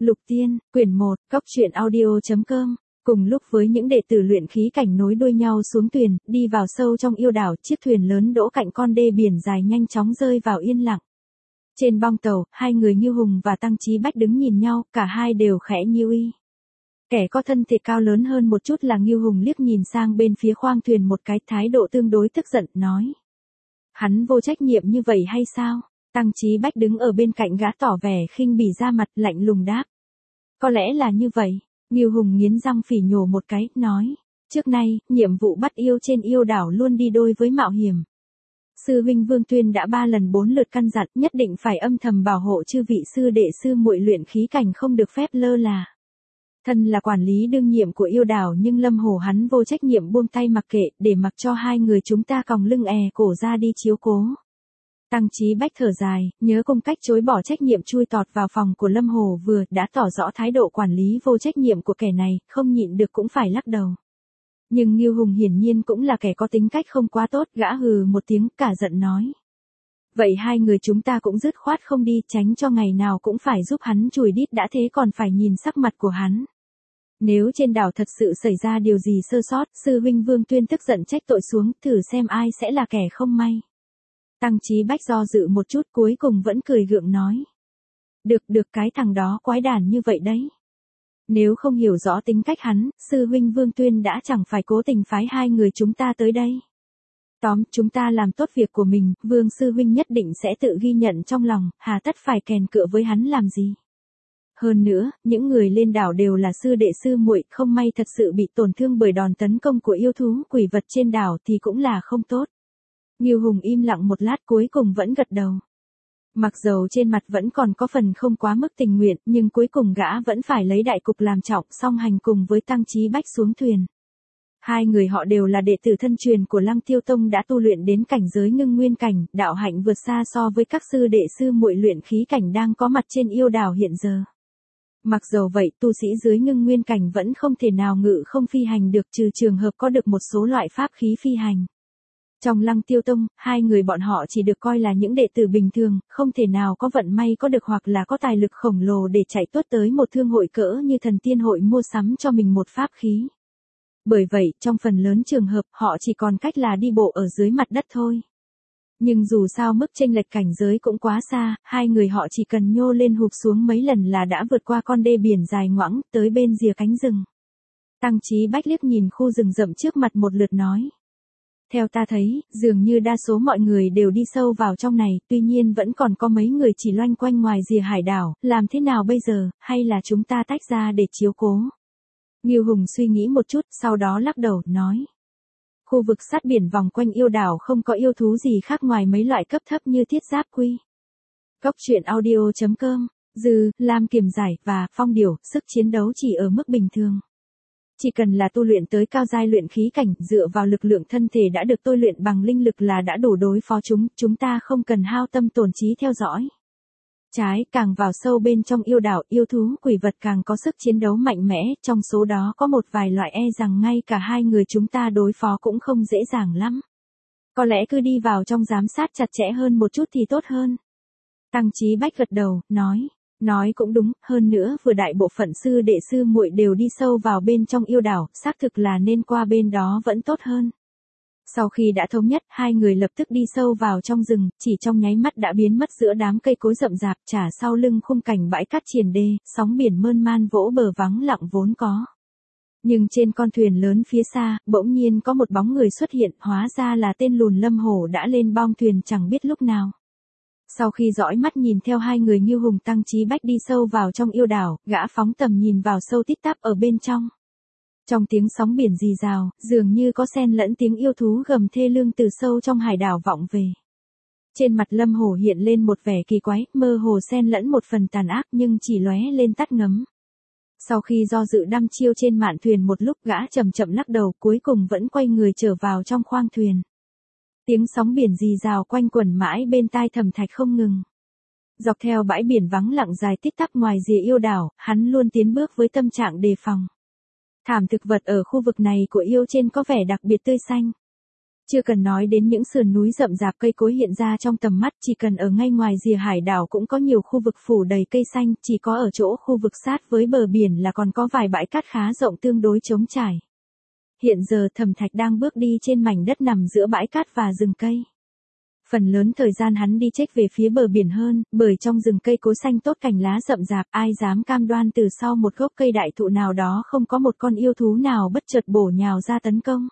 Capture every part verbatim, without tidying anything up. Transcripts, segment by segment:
Lục Tiên, quyển một, cốc truyện audio chấm com. Cùng lúc với những đệ tử luyện khí cảnh nối đuôi nhau xuống thuyền, đi vào sâu trong yêu đảo, chiếc thuyền lớn đỗ cạnh con đê biển dài nhanh chóng rơi vào yên lặng. Trên bong tàu, hai người Ngưu Hùng và Tăng Chí Bách đứng nhìn nhau, cả hai đều khẽ nhíu uy. Kẻ có thân thể cao lớn hơn một chút là Ngưu Hùng liếc nhìn sang bên phía khoang thuyền một cái, thái độ tương đối tức giận, nói. Hắn vô trách nhiệm như vậy hay sao? Tăng Chí Bách đứng ở bên cạnh gã tỏ vẻ khinh bỉ ra mặt, lạnh lùng đáp. Có lẽ là như vậy. Ngưu Hùng nghiến răng phỉ nhổ một cái, nói. Trước nay, nhiệm vụ bắt yêu trên yêu đảo luôn đi đôi với mạo hiểm. Sư huynh Vương Tuyên đã ba lần bốn lượt căn dặn, nhất định phải âm thầm bảo hộ chư vị sư đệ sư muội luyện khí cảnh không được phép lơ là. Thân là quản lý đương nhiệm của yêu đảo nhưng Lâm Hổ hắn vô trách nhiệm buông tay mặc kệ, để mặc cho hai người chúng ta còng lưng è cổ ra đi chiếu cố. Tăng Chí Bách thở dài, nhớ công cách chối bỏ trách nhiệm chui tọt vào phòng của Lâm Hổ vừa, đã tỏ rõ thái độ quản lý vô trách nhiệm của kẻ này, không nhịn được cũng phải lắc đầu. Nhưng Ngưu Hùng hiển nhiên cũng là kẻ có tính cách không quá tốt, gã hừ một tiếng, cả giận nói. Vậy hai người chúng ta cũng dứt khoát không đi, tránh cho ngày nào cũng phải giúp hắn chùi đít, đã thế còn phải nhìn sắc mặt của hắn. Nếu trên đảo thật sự xảy ra điều gì sơ sót, sư huynh Vương Tuyên tức giận trách tội xuống, thử xem ai sẽ là kẻ không may. Tăng Chí Bách do dự một chút, cuối cùng vẫn cười gượng nói. Được được, cái thằng đó quái đản như vậy đấy. Nếu không hiểu rõ tính cách hắn, sư huynh Vương Tuyên đã chẳng phải cố tình phái hai người chúng ta tới đây. Tóm, chúng ta làm tốt việc của mình, Vương sư huynh nhất định sẽ tự ghi nhận trong lòng, hà tất phải kèn cựa với hắn làm gì. Hơn nữa, những người lên đảo đều là sư đệ sư muội, không may thật sự bị tổn thương bởi đòn tấn công của yêu thú quỷ vật trên đảo thì cũng là không tốt. Ngưu Hùng im lặng một lát, cuối cùng vẫn gật đầu. Mặc dầu trên mặt vẫn còn có phần không quá mức tình nguyện, nhưng cuối cùng gã vẫn phải lấy đại cục làm trọng, song hành cùng với Tăng Chí Bách xuống thuyền. Hai người họ đều là đệ tử thân truyền của Lăng Tiêu Tông, đã tu luyện đến cảnh giới ngưng nguyên cảnh, đạo hạnh vượt xa so với các sư đệ sư muội luyện khí cảnh đang có mặt trên yêu đảo hiện giờ. Mặc dầu vậy, tu sĩ dưới ngưng nguyên cảnh vẫn không thể nào ngự không phi hành được, trừ trường hợp có được một số loại pháp khí phi hành. Trong Lăng Tiêu Tông, hai người bọn họ chỉ được coi là những đệ tử bình thường, không thể nào có vận may có được hoặc là có tài lực khổng lồ để chạy tuốt tới một thương hội cỡ như Thần Tiên Hội mua sắm cho mình một pháp khí. Bởi vậy, trong phần lớn trường hợp, họ chỉ còn cách là đi bộ ở dưới mặt đất thôi. Nhưng dù sao mức chênh lệch cảnh giới cũng quá xa, hai người họ chỉ cần nhô lên hụp xuống mấy lần là đã vượt qua con đê biển dài ngoãng, tới bên rìa cánh rừng. Tăng Chí Bách liếc nhìn khu rừng rậm trước mặt một lượt nói. Theo ta thấy, dường như đa số mọi người đều đi sâu vào trong này, tuy nhiên vẫn còn có mấy người chỉ loanh quanh ngoài rìa hải đảo, làm thế nào bây giờ, hay là chúng ta tách ra để chiếu cố? Ngưu Hùng suy nghĩ một chút, sau đó lắc đầu, nói. Khu vực sát biển vòng quanh yêu đảo không có yêu thú gì khác ngoài mấy loại cấp thấp như thiết giáp quy. Cốc truyện audio chấm com, dư, lam kiềm giải, và phong điểu, sức chiến đấu chỉ ở mức bình thường. Chỉ cần là tu luyện tới cao giai luyện khí cảnh, dựa vào lực lượng thân thể đã được tôi luyện bằng linh lực là đã đủ đối phó chúng, chúng ta không cần hao tâm tổn trí theo dõi. Trái, càng vào sâu bên trong yêu đảo, yêu thú quỷ vật càng có sức chiến đấu mạnh mẽ, trong số đó có một vài loại e rằng ngay cả hai người chúng ta đối phó cũng không dễ dàng lắm. Có lẽ cứ đi vào trong giám sát chặt chẽ hơn một chút thì tốt hơn. Tăng Chí Bách gật đầu, nói. Nói cũng đúng, hơn nữa vừa đại bộ phận sư đệ sư muội đều đi sâu vào bên trong yêu đảo, xác thực là nên qua bên đó vẫn tốt hơn. Sau khi đã thống nhất, hai người lập tức đi sâu vào trong rừng, chỉ trong nháy mắt đã biến mất giữa đám cây cối rậm rạp, trả sau lưng khung cảnh bãi cát triền đê, sóng biển mơn man vỗ bờ vắng lặng vốn có. Nhưng trên con thuyền lớn phía xa, bỗng nhiên có một bóng người xuất hiện, hóa ra là tên lùn Lâm Hổ đã lên bong thuyền chẳng biết lúc nào. Sau khi dõi mắt nhìn theo hai người Ngưu Hùng Tăng Chí Bách đi sâu vào trong yêu đảo, gã phóng tầm nhìn vào sâu tít tắp ở bên trong. Trong tiếng sóng biển rì rào, dường như có xen lẫn tiếng yêu thú gầm thê lương từ sâu trong hải đảo vọng về. Trên mặt Lâm Hổ hiện lên một vẻ kỳ quái, mơ hồ xen lẫn một phần tàn ác nhưng chỉ lóe lên tắt ngấm. Sau khi do dự đăm chiêu trên mạn thuyền một lúc, gã chậm chậm lắc đầu, cuối cùng vẫn quay người trở vào trong khoang thuyền. Tiếng sóng biển rì rào quanh quẩn mãi bên tai Thẩm Thạch không ngừng. Dọc theo bãi biển vắng lặng dài tít tắp ngoài rìa yêu đảo, hắn luôn tiến bước với tâm trạng đề phòng. Thảm thực vật ở khu vực này của yêu trên có vẻ đặc biệt tươi xanh. Chưa cần nói đến những sườn núi rậm rạp cây cối hiện ra trong tầm mắt, chỉ cần ở ngay ngoài rìa hải đảo cũng có nhiều khu vực phủ đầy cây xanh, chỉ có ở chỗ khu vực sát với bờ biển là còn có vài bãi cát khá rộng tương đối trống trải. Hiện giờ Thẩm Thạch đang bước đi trên mảnh đất nằm giữa bãi cát và rừng cây. Phần lớn thời gian hắn đi chếch về phía bờ biển hơn, bởi trong rừng cây cối xanh tốt cành lá rậm rạp, ai dám cam đoan từ sau một gốc cây đại thụ nào đó không có một con yêu thú nào bất chợt bổ nhào ra tấn công.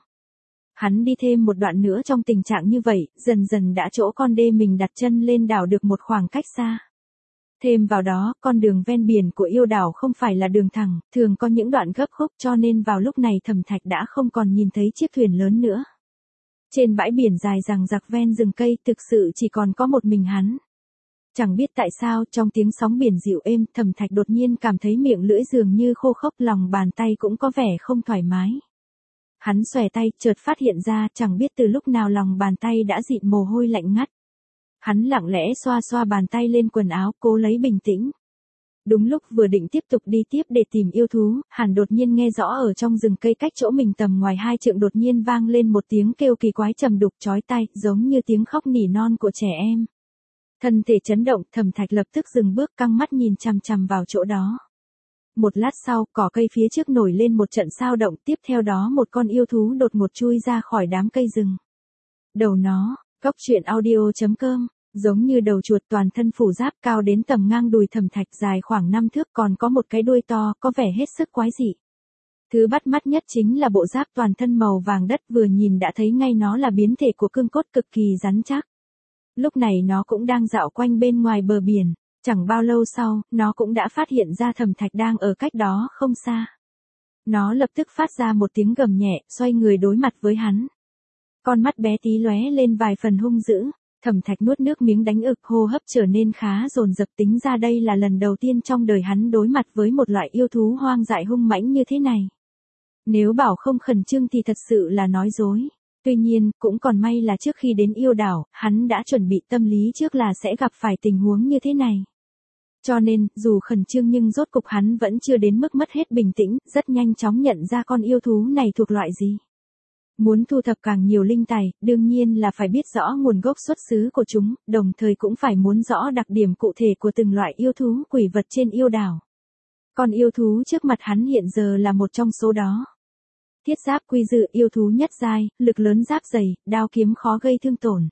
Hắn đi thêm một đoạn nữa trong tình trạng như vậy, dần dần đã chỗ con đê mình đặt chân lên đảo được một khoảng cách xa. Thêm vào đó, con đường ven biển của yêu đảo không phải là đường thẳng, thường có những đoạn gấp khúc, cho nên vào lúc này Thẩm Thạch đã không còn nhìn thấy chiếc thuyền lớn nữa. Trên bãi biển dài dằng dặc ven rừng cây thực sự chỉ còn có một mình hắn. Chẳng biết tại sao trong tiếng sóng biển dịu êm, Thẩm Thạch đột nhiên cảm thấy miệng lưỡi dường như khô khốc, lòng bàn tay cũng có vẻ không thoải mái. Hắn xòe tay, chợt phát hiện ra chẳng biết từ lúc nào lòng bàn tay đã dịn mồ hôi lạnh ngắt. Hắn lặng lẽ xoa xoa bàn tay lên quần áo, cố lấy bình tĩnh. Đúng lúc vừa định tiếp tục đi tiếp để tìm yêu thú, hắn đột nhiên nghe rõ ở trong rừng cây cách chỗ mình tầm ngoài hai trượng đột nhiên vang lên một tiếng kêu kỳ quái trầm đục chói tai, giống như tiếng khóc nỉ non của trẻ em. Thân thể chấn động, Thẩm Thạch lập tức dừng bước, căng mắt nhìn chằm chằm vào chỗ đó. Một lát sau, cỏ cây phía trước nổi lên một trận sao động, tiếp theo đó một con yêu thú đột ngột chui ra khỏi đám cây rừng. Đầu nó, Cốc truyện audio chấm com, giống như đầu chuột, toàn thân phủ giáp, cao đến tầm ngang đùi Thẩm Thạch, dài khoảng năm thước, còn có một cái đuôi to, có vẻ hết sức quái dị. Thứ bắt mắt nhất chính là bộ giáp toàn thân màu vàng đất, vừa nhìn đã thấy ngay nó là biến thể của cương cốt cực kỳ rắn chắc. Lúc này nó cũng đang dạo quanh bên ngoài bờ biển. Chẳng bao lâu sau, nó cũng đã phát hiện ra Thẩm Thạch đang ở cách đó không xa. Nó lập tức phát ra một tiếng gầm nhẹ, xoay người đối mặt với hắn. Con mắt bé tí lóe lên vài phần hung dữ, Thẩm Thạch nuốt nước miếng đánh ực, hô hấp trở nên khá dồn dập, tính ra đây là lần đầu tiên trong đời hắn đối mặt với một loại yêu thú hoang dại hung mãnh như thế này. Nếu bảo không khẩn trương thì thật sự là nói dối. Tuy nhiên, cũng còn may là trước khi đến yêu đảo, hắn đã chuẩn bị tâm lý trước là sẽ gặp phải tình huống như thế này. Cho nên, dù khẩn trương nhưng rốt cục hắn vẫn chưa đến mức mất hết bình tĩnh, rất nhanh chóng nhận ra con yêu thú này thuộc loại gì. Muốn thu thập càng nhiều linh tài, đương nhiên là phải biết rõ nguồn gốc xuất xứ của chúng, đồng thời cũng phải muốn rõ đặc điểm cụ thể của từng loại yêu thú quỷ vật trên yêu đảo. Con yêu thú trước mặt hắn hiện giờ là một trong số đó. Thiết giáp quy dư, yêu thú nhất giai, lực lớn, giáp dày, đao kiếm khó gây thương tổn.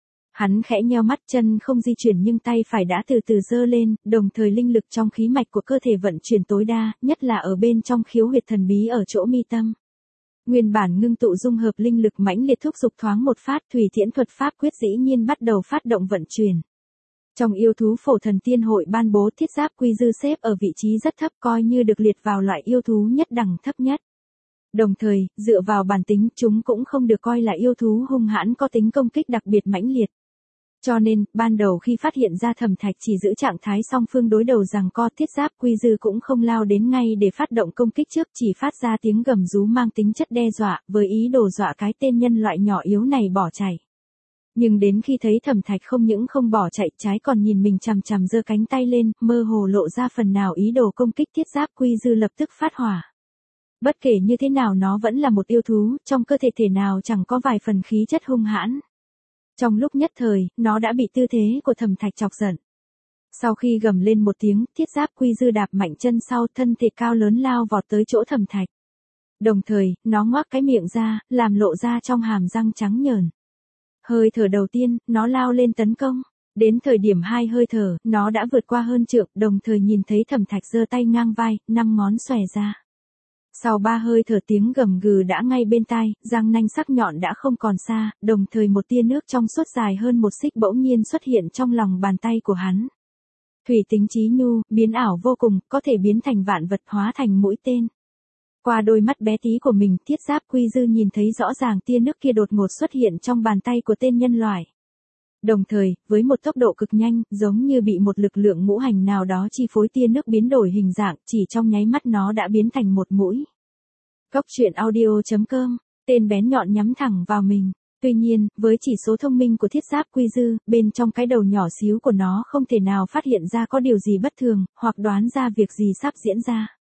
Hắn khẽ nheo mắt, chân không di chuyển nhưng tay phải đã từ từ giơ lên, đồng thời linh lực trong khí mạch của cơ thể vận chuyển tối đa, nhất là ở bên trong khiếu huyệt thần bí ở chỗ mi tâm. Nguyên bản ngưng tụ dung hợp linh lực mãnh liệt thúc giục thoáng một phát, Thủy Tiễn thuật pháp quyết dĩ nhiên bắt đầu phát động vận chuyển. Trong yêu thú phổ thần tiên hội ban bố, thiết giáp quy dư xếp ở vị trí rất thấp, coi như được liệt vào loại yêu thú nhất đẳng thấp nhất. Đồng thời, dựa vào bản tính, chúng cũng không được coi là yêu thú hung hãn có tính công kích đặc biệt mãnh liệt. Cho nên, ban đầu khi phát hiện ra Thẩm Thạch chỉ giữ trạng thái song phương đối đầu giằng co, thiết giáp quy dư cũng không lao đến ngay để phát động công kích trước, chỉ phát ra tiếng gầm rú mang tính chất đe dọa, với ý đồ dọa cái tên nhân loại nhỏ yếu này bỏ chạy. Nhưng đến khi thấy Thẩm Thạch không những không bỏ chạy, trái còn nhìn mình chằm chằm giơ cánh tay lên, mơ hồ lộ ra phần nào ý đồ công kích, thiết giáp quy dư lập tức phát hỏa. Bất kể như thế nào nó vẫn là một yêu thú, trong cơ thể thể nào chẳng có vài phần khí chất hung hãn. Trong lúc nhất thời, nó đã bị tư thế của Thẩm Thạch chọc giận. Sau khi gầm lên một tiếng, thiết giáp quy dư đạp mạnh chân sau, thân thể cao lớn lao vọt tới chỗ Thẩm Thạch. Đồng thời, nó ngoác cái miệng ra, làm lộ ra trong hàm răng trắng nhờn. Hơi thở đầu tiên, nó lao lên tấn công. Đến thời điểm hai hơi thở, nó đã vượt qua hơn trượng, đồng thời nhìn thấy Thẩm Thạch giơ tay ngang vai, năm ngón xòe ra. Sau ba hơi thở tiếng gầm gừ đã ngay bên tai, răng nanh sắc nhọn đã không còn xa, đồng thời một tia nước trong suốt dài hơn một xích bỗng nhiên xuất hiện trong lòng bàn tay của hắn. Thủy tính chí nhu, biến ảo vô cùng, có thể biến thành vạn vật, hóa thành mũi tên. Qua đôi mắt bé tí của mình, thiết giáp quy dư nhìn thấy rõ ràng tia nước kia đột ngột xuất hiện trong bàn tay của tên nhân loại. Đồng thời, với một tốc độ cực nhanh, giống như bị một lực lượng ngũ hành nào đó chi phối, tia nước biến đổi hình dạng, chỉ trong nháy mắt nó đã biến thành một mũi. Cốc truyện audio chấm com, tên bén nhọn nhắm thẳng vào mình. Tuy nhiên, với chỉ số thông minh của thiết giáp quy dư, bên trong cái đầu nhỏ xíu của nó không thể nào phát hiện ra có điều gì bất thường, hoặc đoán ra việc gì sắp diễn ra.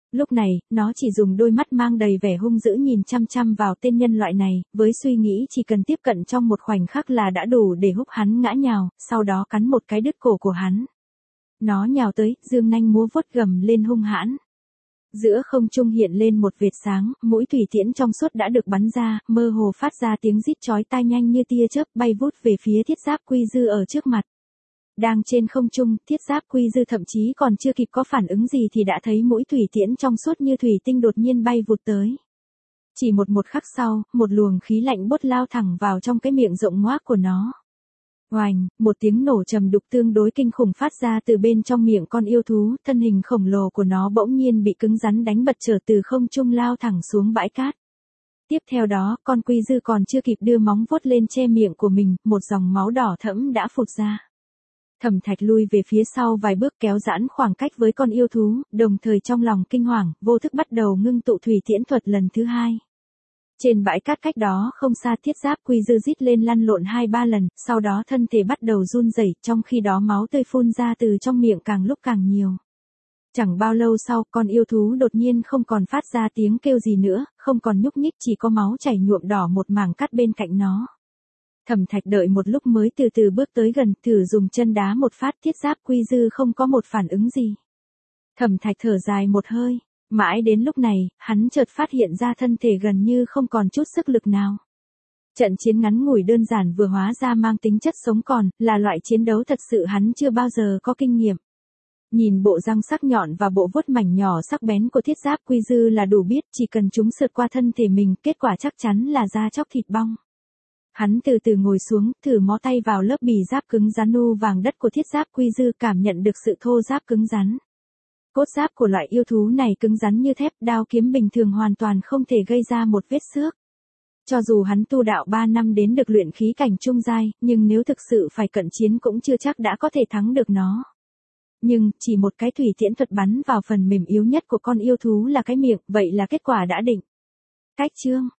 Lúc này, nó chỉ dùng đôi mắt mang đầy vẻ hung dữ nhìn chăm chăm vào tên nhân loại này, với suy nghĩ chỉ cần tiếp cận trong một khoảnh khắc là đã đủ để húc hắn ngã nhào, sau đó cắn một cái đứt cổ của hắn. Nó nhào tới, dương nanh múa vuốt gầm lên hung hãn. Giữa không trung hiện lên một vệt sáng, mũi thủy tiễn trong suốt đã được bắn ra, mơ hồ phát ra tiếng rít chói tai nhanh như tia chớp bay vút về phía thiết giáp quy dư ở trước mặt. Đang trên không trung, thiết giáp quy dư thậm chí còn chưa kịp có phản ứng gì thì đã thấy mũi thủy tiễn trong suốt như thủy tinh đột nhiên bay vụt tới. Chỉ một một khắc sau, một luồng khí lạnh bút lao thẳng vào trong cái miệng rộng ngoác của nó. Oành, một tiếng nổ trầm đục tương đối kinh khủng phát ra từ bên trong miệng con yêu thú, thân hình khổng lồ của nó bỗng nhiên bị cứng rắn đánh bật trở từ không trung lao thẳng xuống bãi cát. Tiếp theo đó, con quy dư còn chưa kịp đưa móng vuốt lên che miệng của mình, một dòng máu đỏ thẫm đã phụt ra. Thẩm Thạch lui về phía sau vài bước kéo giãn khoảng cách với con yêu thú, đồng thời trong lòng kinh hoàng, vô thức bắt đầu ngưng tụ thủy tiễn thuật lần thứ hai. Trên bãi cát cách đó không xa thiết giáp quy dư rít lên lăn lộn hai ba lần, sau đó thân thể bắt đầu run rẩy, trong khi đó máu tươi phun ra từ trong miệng càng lúc càng nhiều. Chẳng bao lâu sau, con yêu thú đột nhiên không còn phát ra tiếng kêu gì nữa, không còn nhúc nhích, chỉ có máu chảy nhuộm đỏ một mảng cát bên cạnh nó. Thẩm Thạch đợi một lúc mới từ từ bước tới gần, thử dùng chân đá một phát, thiết giáp quy dư không có một phản ứng gì. Thẩm Thạch thở dài một hơi, mãi đến lúc này, hắn chợt phát hiện ra thân thể gần như không còn chút sức lực nào. Trận chiến ngắn ngủi đơn giản vừa hóa ra mang tính chất sống còn, là loại chiến đấu thật sự hắn chưa bao giờ có kinh nghiệm. Nhìn bộ răng sắc nhọn và bộ vuốt mảnh nhỏ sắc bén của thiết giáp quy dư là đủ biết, chỉ cần chúng sượt qua thân thể mình, kết quả chắc chắn là da chóc thịt bong. Hắn từ từ ngồi xuống, thử mó tay vào lớp bì giáp cứng rắn nu vàng đất của thiết giáp quy dư, cảm nhận được sự thô ráp cứng rắn. Cốt giáp của loại yêu thú này cứng rắn như thép, đao kiếm bình thường hoàn toàn không thể gây ra một vết xước. Cho dù hắn tu đạo ba năm đến được luyện khí cảnh trung giai, nhưng nếu thực sự phải cận chiến cũng chưa chắc đã có thể thắng được nó. Nhưng, chỉ một cái thủy tiễn thuật bắn vào phần mềm yếu nhất của con yêu thú là cái miệng, vậy là kết quả đã định. Cách chương